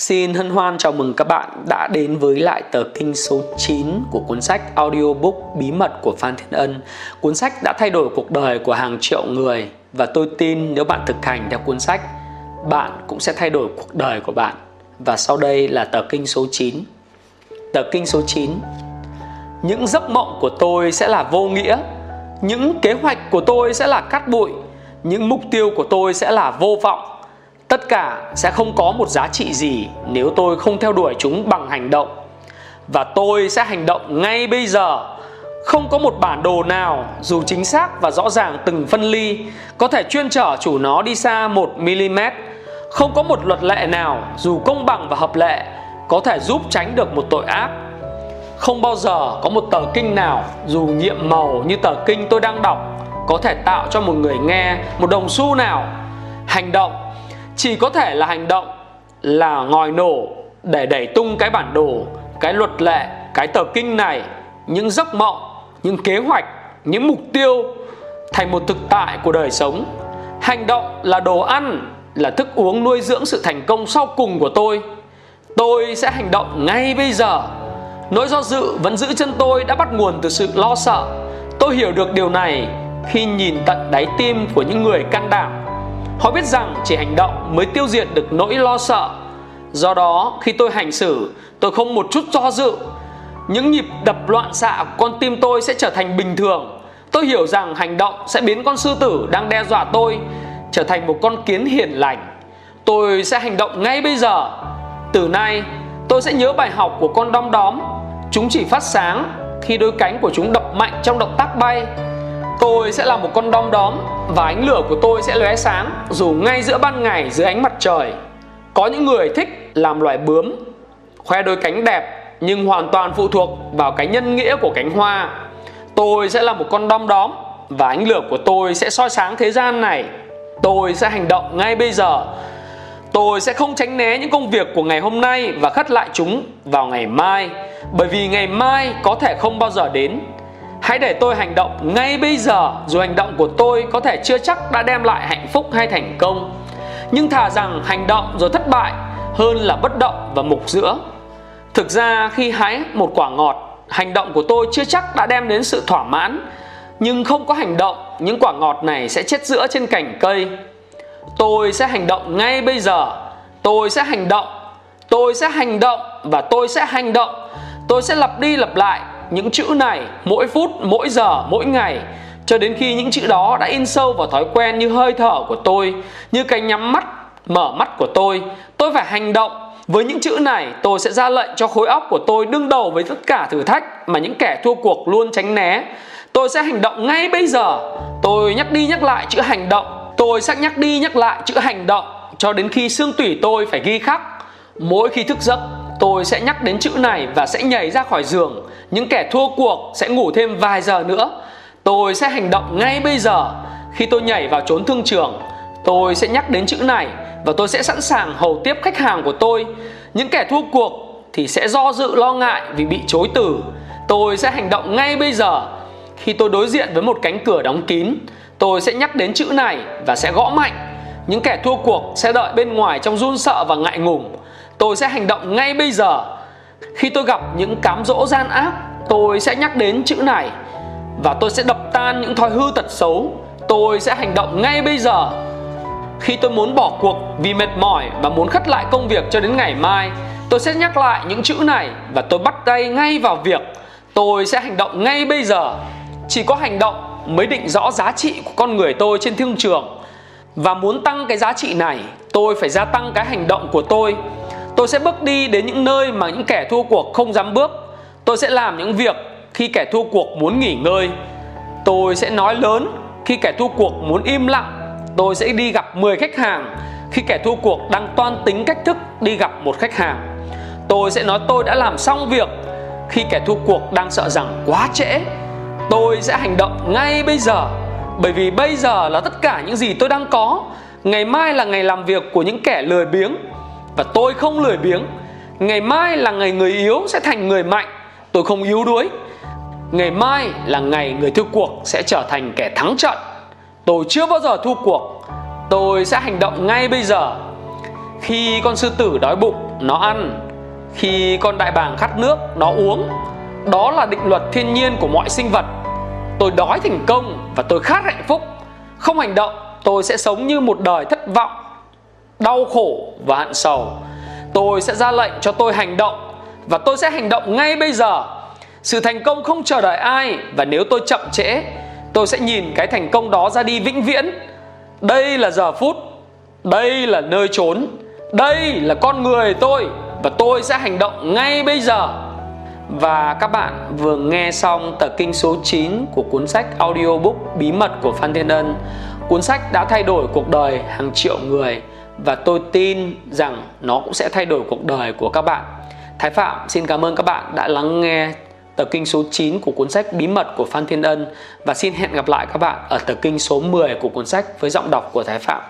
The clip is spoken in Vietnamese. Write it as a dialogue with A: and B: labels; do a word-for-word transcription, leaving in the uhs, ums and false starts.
A: Xin hân hoan chào mừng các bạn đã đến với lại tờ kinh số chín của cuốn sách audiobook Bí mật của Phan Thiên Ân. Cuốn sách đã thay đổi cuộc đời của hàng triệu người, và tôi tin nếu bạn thực hành theo cuốn sách, bạn cũng sẽ thay đổi cuộc đời của bạn. Và sau đây là tờ kinh số chín. Tờ kinh số chín. Những giấc mộng của tôi sẽ là vô nghĩa, những kế hoạch của tôi sẽ là cát bụi, những mục tiêu của tôi sẽ là vô vọng. Tất cả sẽ không có một giá trị gì nếu tôi không theo đuổi chúng bằng hành động. Và tôi sẽ hành động ngay bây giờ. Không có một bản đồ nào, dù chính xác và rõ ràng từng phân ly, có thể chuyên chở chủ nó đi xa một mi-li-mét. Không có một luật lệ nào, dù công bằng và hợp lệ, có thể giúp tránh được một tội ác. Không bao giờ có một tờ kinh nào, dù nhiệm màu như tờ kinh tôi đang đọc, có thể tạo cho một người nghe một đồng xu nào. Hành động chỉ có thể là hành động, là ngòi nổ để đẩy tung cái bản đồ, cái luật lệ, cái tờ kinh này, những giấc mộng, những kế hoạch, những mục tiêu thành một thực tại của đời sống. Hành động là đồ ăn, là thức uống nuôi dưỡng sự thành công sau cùng của tôi. Tôi sẽ hành động ngay bây giờ. Nỗi do dự vẫn giữ chân tôi đã bắt nguồn từ sự lo sợ. Tôi hiểu được điều này khi nhìn tận đáy tim của những người can đảm. Họ biết rằng chỉ hành động mới tiêu diệt được nỗi lo sợ. Do đó khi tôi hành xử, tôi không một chút do dự. Những nhịp đập loạn xạ của con tim tôi sẽ trở thành bình thường. Tôi hiểu rằng hành động sẽ biến con sư tử đang đe dọa tôi trở thành một con kiến hiền lành. Tôi sẽ hành động ngay bây giờ. Từ nay tôi sẽ nhớ bài học của con đom đóm. Chúng chỉ phát sáng khi đôi cánh của chúng đập mạnh trong động tác bay. Tôi sẽ là một con đom đóm, và ánh lửa của tôi sẽ lóe sáng dù ngay giữa ban ngày dưới ánh mặt trời. Có những người thích làm loài bướm, khoe đôi cánh đẹp, nhưng hoàn toàn phụ thuộc vào cái nhân nghĩa của cánh hoa. Tôi sẽ là một con đom đóm, và ánh lửa của tôi sẽ soi sáng thế gian này. Tôi sẽ hành động ngay bây giờ. Tôi sẽ không tránh né những công việc của ngày hôm nay và khất lại chúng vào ngày mai, bởi vì ngày mai có thể không bao giờ đến. Hãy để tôi hành động ngay bây giờ, dù hành động của tôi có thể chưa chắc đã đem lại hạnh phúc hay thành công. Nhưng thà rằng hành động rồi thất bại hơn là bất động và mục giữa. Thực ra khi hái một quả ngọt, hành động của tôi chưa chắc đã đem đến sự thỏa mãn. Nhưng không có hành động, những quả ngọt này sẽ chết giữa trên cành cây. Tôi sẽ hành động ngay bây giờ. Tôi sẽ hành động. Tôi sẽ hành động và tôi sẽ hành động. Tôi sẽ lặp đi lặp lại những chữ này mỗi phút, mỗi giờ, mỗi ngày, cho đến khi những chữ đó đã in sâu vào thói quen như hơi thở của tôi, như cái nhắm mắt, mở mắt của tôi. Tôi phải hành động. Với những chữ này, tôi sẽ ra lệnh cho khối óc của tôi đương đầu với tất cả thử thách mà những kẻ thua cuộc luôn tránh né. Tôi sẽ hành động ngay bây giờ. Tôi nhắc đi nhắc lại chữ hành động. Tôi sẽ nhắc đi nhắc lại chữ hành động cho đến khi xương tủy tôi phải ghi khắc. Mỗi khi thức giấc, tôi sẽ nhắc đến chữ này và sẽ nhảy ra khỏi giường. Những kẻ thua cuộc sẽ ngủ thêm vài giờ nữa. Tôi sẽ hành động ngay bây giờ. Khi tôi nhảy vào chốn thương trường, tôi sẽ nhắc đến chữ này và tôi sẽ sẵn sàng hầu tiếp khách hàng của tôi. Những kẻ thua cuộc thì sẽ do dự lo ngại vì bị chối từ. Tôi sẽ hành động ngay bây giờ. Khi tôi đối diện với một cánh cửa đóng kín, tôi sẽ nhắc đến chữ này và sẽ gõ mạnh. Những kẻ thua cuộc sẽ đợi bên ngoài trong run sợ và ngại ngùng. Tôi sẽ hành động ngay bây giờ. Khi tôi gặp những cám dỗ gian ác, tôi sẽ nhắc đến chữ này và tôi sẽ đập tan những thói hư tật xấu. Tôi sẽ hành động ngay bây giờ. Khi tôi muốn bỏ cuộc vì mệt mỏi và muốn khất lại công việc cho đến ngày mai, tôi sẽ nhắc lại những chữ này và tôi bắt tay ngay vào việc. Tôi sẽ hành động ngay bây giờ. Chỉ có hành động mới định rõ giá trị của con người tôi trên thương trường. Và muốn tăng cái giá trị này, tôi phải gia tăng cái hành động của tôi. Tôi sẽ bước đi đến những nơi mà những kẻ thua cuộc không dám bước. Tôi sẽ làm những việc khi kẻ thua cuộc muốn nghỉ ngơi. Tôi sẽ nói lớn khi kẻ thua cuộc muốn im lặng. Tôi sẽ đi gặp mười khách hàng khi kẻ thua cuộc đang toan tính cách thức đi gặp một khách hàng. Tôi sẽ nói tôi đã làm xong việc khi kẻ thua cuộc đang sợ rằng quá trễ. Tôi sẽ hành động ngay bây giờ, bởi vì bây giờ là tất cả những gì tôi đang có. Ngày mai là ngày làm việc của những kẻ lười biếng, và tôi không lười biếng. Ngày mai là ngày người yếu sẽ thành người mạnh, tôi không yếu đuối. Ngày mai là ngày người thua cuộc sẽ trở thành kẻ thắng trận, tôi chưa bao giờ thua cuộc. Tôi sẽ hành động ngay bây giờ. Khi con sư tử đói bụng, nó ăn, khi con đại bàng khát nước nó uống. Đó là định luật thiên nhiên của mọi sinh vật. Tôi đói thành công và tôi khát hạnh phúc. Không hành động, tôi sẽ sống như một đời thất vọng, đau khổ và hận sầu. Tôi sẽ ra lệnh cho tôi hành động, và tôi sẽ hành động ngay bây giờ. Sự thành công không chờ đợi ai, và nếu tôi chậm trễ, tôi sẽ nhìn cái thành công đó ra đi vĩnh viễn. Đây là giờ phút, đây là nơi chốn, đây là con người tôi, và tôi sẽ hành động ngay bây giờ. Và các bạn vừa nghe xong tờ kinh số chín của cuốn sách audiobook Bí mật của Phan Thiên Ân. Cuốn sách đã thay đổi cuộc đời hàng triệu người, và tôi tin rằng nó cũng sẽ thay đổi cuộc đời của các bạn. Thái Phạm xin cảm ơn các bạn đã lắng nghe tờ kinh số chín của cuốn sách Bí mật của Phan Thiên Ân, và xin hẹn gặp lại các bạn ở tờ kinh số mười của cuốn sách với giọng đọc của Thái Phạm.